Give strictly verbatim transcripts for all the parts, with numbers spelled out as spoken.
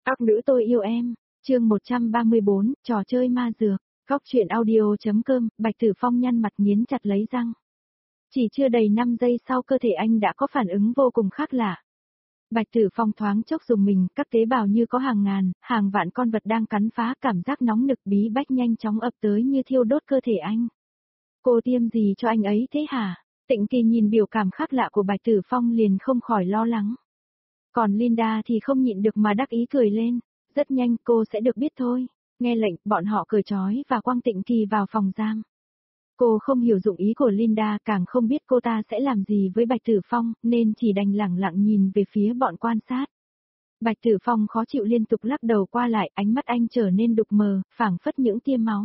Các nữ tôi yêu em, chương một trăm ba mươi bốn, trò chơi ma dược, Cóc truyện audio.com, Bạch Tử Phong nhăn mặt nghiến chặt lấy răng. Chỉ chưa đầy năm giây sau cơ thể anh đã có phản ứng vô cùng khác lạ. Bạch Tử Phong thoáng chốc dùng mình, các tế bào như có hàng ngàn, hàng vạn con vật đang cắn phá, cảm giác nóng nực bí bách nhanh chóng ập tới như thiêu đốt cơ thể anh. Cô tiêm gì cho anh ấy thế hả? Tịnh Kỳ nhìn biểu cảm khác lạ của Bạch Tử Phong liền không khỏi lo lắng. Còn Linda thì không nhịn được mà đắc ý cười lên. Rất nhanh cô sẽ được biết thôi. Nghe lệnh, bọn họ cởi trói và quăng Tịnh Kỳ vào phòng giam. Cô không hiểu dụng ý của Linda, càng không biết cô ta sẽ làm gì với Bạch Tử Phong, nên chỉ đành lẳng lặng nhìn về phía bọn quan sát. Bạch Tử Phong khó chịu liên tục lắc đầu qua lại, ánh mắt anh trở nên đục mờ, phảng phất những tia máu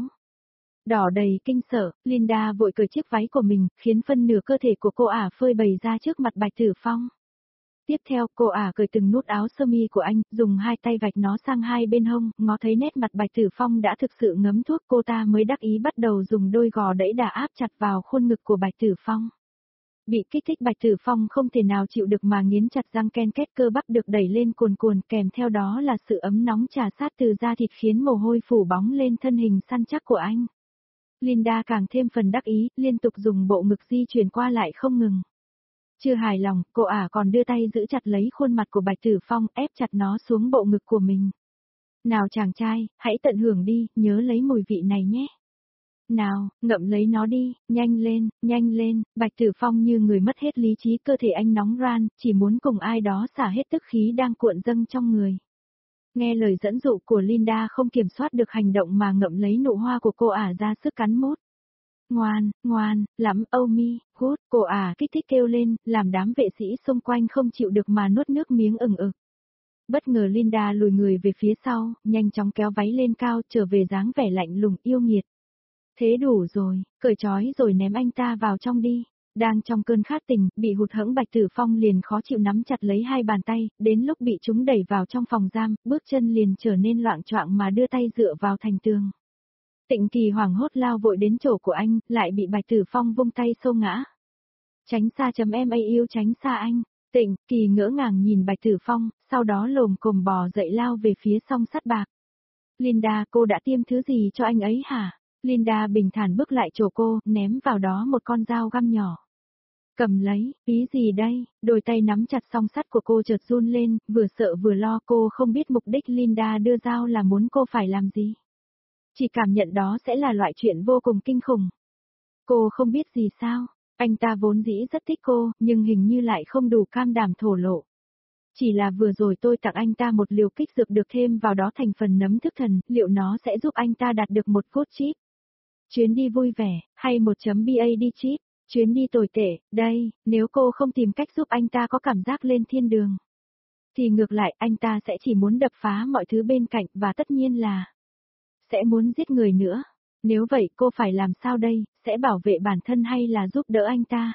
đỏ đầy kinh sợ. Linda vội cởi chiếc váy của mình, khiến phân nửa cơ thể của cô ả phơi bày ra trước mặt Bạch Tử Phong. Tiếp theo, cô ả cởi từng nút áo sơ mi của anh, dùng hai tay vạch nó sang hai bên hông, ngó thấy nét mặt Bạch Tử Phong đã thực sự ngấm thuốc, cô ta mới đắc ý bắt đầu dùng đôi gò đẩy đà áp chặt vào khuôn ngực của Bạch Tử Phong. Bị kích thích Bạch Tử Phong không thể nào chịu được mà nghiến chặt răng, ken két cơ bắp được đẩy lên cuồn cuồn, kèm theo đó là sự ấm nóng trà sát từ da thịt khiến mồ hôi phủ bóng lên thân hình săn chắc của anh. Linda càng thêm phần đắc ý, liên tục dùng bộ ngực di chuyển qua lại không ngừng. Chưa hài lòng, cô ả còn đưa tay giữ chặt lấy khuôn mặt của Bạch Tử Phong, ép chặt nó xuống bộ ngực của mình. Nào chàng trai, hãy tận hưởng đi, nhớ lấy mùi vị này nhé. Nào, ngậm lấy nó đi, nhanh lên, nhanh lên. Bạch Tử Phong như người mất hết lý trí, cơ thể anh nóng ran, chỉ muốn cùng ai đó xả hết tức khí đang cuộn dâng trong người. Nghe lời dẫn dụ của Linda, không kiểm soát được hành động mà ngậm lấy nụ hoa của cô ả ra sức cắn mút. Ngoan, ngoan, lắm, Âu Mi, hút, cô ả kích thích kêu lên, làm đám vệ sĩ xung quanh không chịu được mà nuốt nước miếng ừng ực. Bất ngờ Linda lùi người về phía sau, nhanh chóng kéo váy lên cao, trở về dáng vẻ lạnh lùng yêu nghiệt. Thế đủ rồi, cởi trói rồi ném anh ta vào trong đi. Đang trong cơn khát tình, bị hụt hẫng Bạch Tử Phong liền khó chịu nắm chặt lấy hai bàn tay, đến lúc bị chúng đẩy vào trong phòng giam, bước chân liền trở nên loạng choạng mà đưa tay dựa vào thành tường. Tịnh Kỳ hoảng hốt lao vội đến chỗ của anh, lại bị Bạch Tử Phong vung tay xô ngã. Tránh xa chấm em ấy yêu tránh xa anh. Tịnh Kỳ ngỡ ngàng nhìn Bạch Tử Phong, sau đó lồm cồm bò dậy lao về phía song sắt bạc. Linda, cô đã tiêm thứ gì cho anh ấy hả? Linda bình thản bước lại chỗ cô, ném vào đó một con dao găm nhỏ. Cầm lấy, ý gì đây? Đôi tay nắm chặt song sắt của cô chợt run lên, vừa sợ vừa lo, cô không biết mục đích Linda đưa dao là muốn cô phải làm gì. Chỉ cảm nhận đó sẽ là loại chuyện vô cùng kinh khủng. Cô không biết gì sao, anh ta vốn dĩ rất thích cô, nhưng hình như lại không đủ cam đảm thổ lộ. Chỉ là vừa rồi tôi tặng anh ta một liều kích dược được thêm vào đó thành phần nấm thức thần, liệu nó sẽ giúp anh ta đạt được một good chip? Chuyến đi vui vẻ, hay một chấm bad chip? Chuyến đi tồi tệ, đây, nếu cô không tìm cách giúp anh ta có cảm giác lên thiên đường. Thì ngược lại, anh ta sẽ chỉ muốn đập phá mọi thứ bên cạnh và tất nhiên là sẽ muốn giết người nữa. Nếu vậy cô phải làm sao đây, sẽ bảo vệ bản thân hay là giúp đỡ anh ta?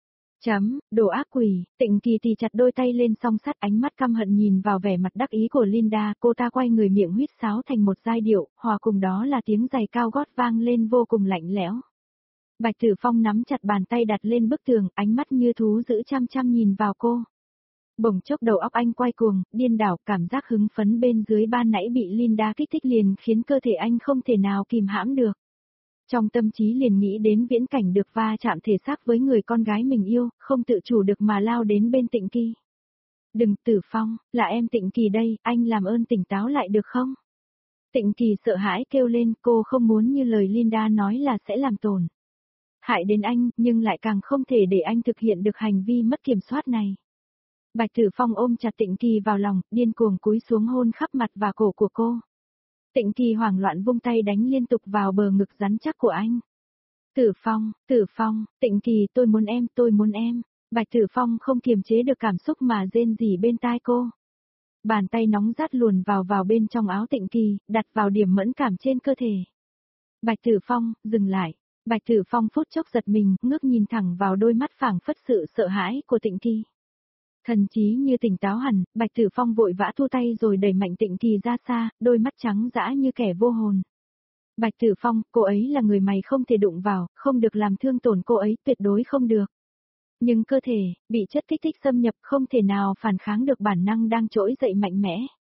Chấm, đồ ác quỷ. Tịnh Kỳ thì chặt đôi tay lên song sắt, ánh mắt căm hận nhìn vào vẻ mặt đắc ý của Linda, cô ta quay người miệng huýt sáo thành một giai điệu, hòa cùng đó là tiếng giày cao gót vang lên vô cùng lạnh lẽo. Bạch Tử Phong nắm chặt bàn tay đặt lên bức tường, ánh mắt như thú dữ chăm chăm nhìn vào cô. Bỗng chốc đầu óc anh quay cuồng, điên đảo, cảm giác hứng phấn bên dưới ban nãy bị Linda kích thích liền khiến cơ thể anh không thể nào kìm hãm được. Trong tâm trí liền nghĩ đến viễn cảnh được va chạm thể xác với người con gái mình yêu, không tự chủ được mà lao đến bên Tịnh Kỳ. Đừng, Tử Phong, là em Tịnh Kỳ đây, anh làm ơn tỉnh táo lại được không? Tịnh Kỳ sợ hãi kêu lên, cô không muốn như lời Linda nói là sẽ làm tổn hại đến anh, nhưng lại càng không thể để anh thực hiện được hành vi mất kiểm soát này. Bạch Tử Phong ôm chặt Tịnh Kỳ vào lòng, điên cuồng cúi xuống hôn khắp mặt và cổ của cô. Tịnh Kỳ hoảng loạn vung tay đánh liên tục vào bờ ngực rắn chắc của anh. Tử Phong, Tử Phong, Tịnh Kỳ, tôi muốn em, tôi muốn em. Bạch Tử Phong không kiềm chế được cảm xúc mà rên rỉ bên tai cô. Bàn tay nóng rát luồn vào vào bên trong áo Tịnh Kỳ, đặt vào điểm mẫn cảm trên cơ thể. Bạch Tử Phong, dừng lại. Bạch Tử Phong phút chốc giật mình, ngước nhìn thẳng vào đôi mắt phảng phất sự sợ hãi của Tịnh Kỳ. Thần trí như tỉnh táo hẳn, Bạch Tử Phong vội vã thu tay rồi đẩy mạnh Tịnh Kỳ ra xa, đôi mắt trắng dã như kẻ vô hồn. Bạch Tử Phong, cô ấy là người mày không thể đụng vào, không được làm thương tổn cô ấy, tuyệt đối không được. Nhưng cơ thể, bị chất kích thích xâm nhập không thể nào phản kháng được bản năng đang trỗi dậy mạnh mẽ.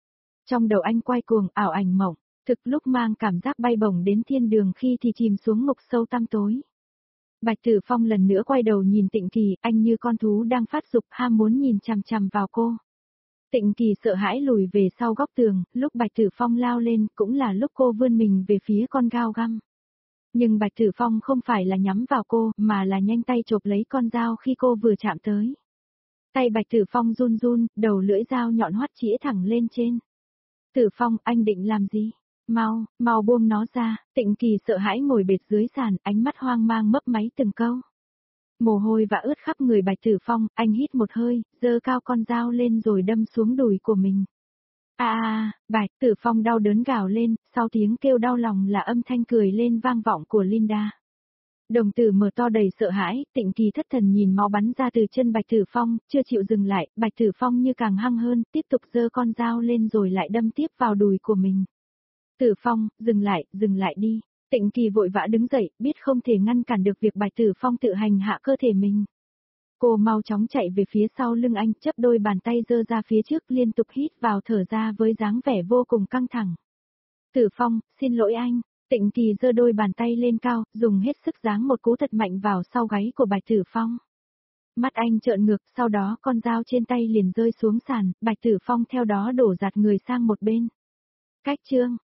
Trong đầu anh quay cuồng ảo ảnh mộng, thực lúc mang cảm giác bay bổng đến thiên đường khi thì chìm xuống ngục sâu tăm tối. Bạch Tử Phong lần nữa quay đầu nhìn Tịnh Kỳ, anh như con thú đang phát dục ham muốn nhìn chằm chằm vào cô. Tịnh Kỳ sợ hãi lùi về sau góc tường, lúc Bạch Tử Phong lao lên cũng là lúc cô vươn mình về phía con dao găm. Nhưng Bạch Tử Phong không phải là nhắm vào cô, mà là nhanh tay chộp lấy con dao khi cô vừa chạm tới. Tay Bạch Tử Phong run run, đầu lưỡi dao nhọn hoắt chĩa thẳng lên trên. Tử Phong, anh định làm gì? Mau, mau buông nó ra. Tịnh Kỳ sợ hãi ngồi bệt dưới sàn, ánh mắt hoang mang mấp máy từng câu. Mồ hôi và ướt khắp người Bạch Tử Phong, anh hít một hơi, giơ cao con dao lên rồi đâm xuống đùi của mình. A a, Bạch Tử Phong đau đớn gào lên, sau tiếng kêu đau lòng là âm thanh cười lên vang vọng của Linda. Đồng tử mở to đầy sợ hãi, Tịnh Kỳ thất thần nhìn máu bắn ra từ chân Bạch Tử Phong, chưa chịu dừng lại, Bạch Tử Phong như càng hăng hơn, tiếp tục giơ con dao lên rồi lại đâm tiếp vào đùi của mình. Tử Phong, dừng lại, dừng lại đi. Tịnh Kỳ vội vã đứng dậy, biết không thể ngăn cản được việc Bạch Tử Phong tự hành hạ cơ thể mình. Cô mau chóng chạy về phía sau lưng anh, chấp đôi bàn tay giơ ra phía trước liên tục hít vào thở ra với dáng vẻ vô cùng căng thẳng. Tử Phong, xin lỗi anh. Tịnh Kỳ giơ đôi bàn tay lên cao, dùng hết sức giáng một cú thật mạnh vào sau gáy của Bạch Tử Phong. Mắt anh trợn ngược, sau đó con dao trên tay liền rơi xuống sàn, Bạch Tử Phong theo đó đổ giạt người sang một bên. Cách chương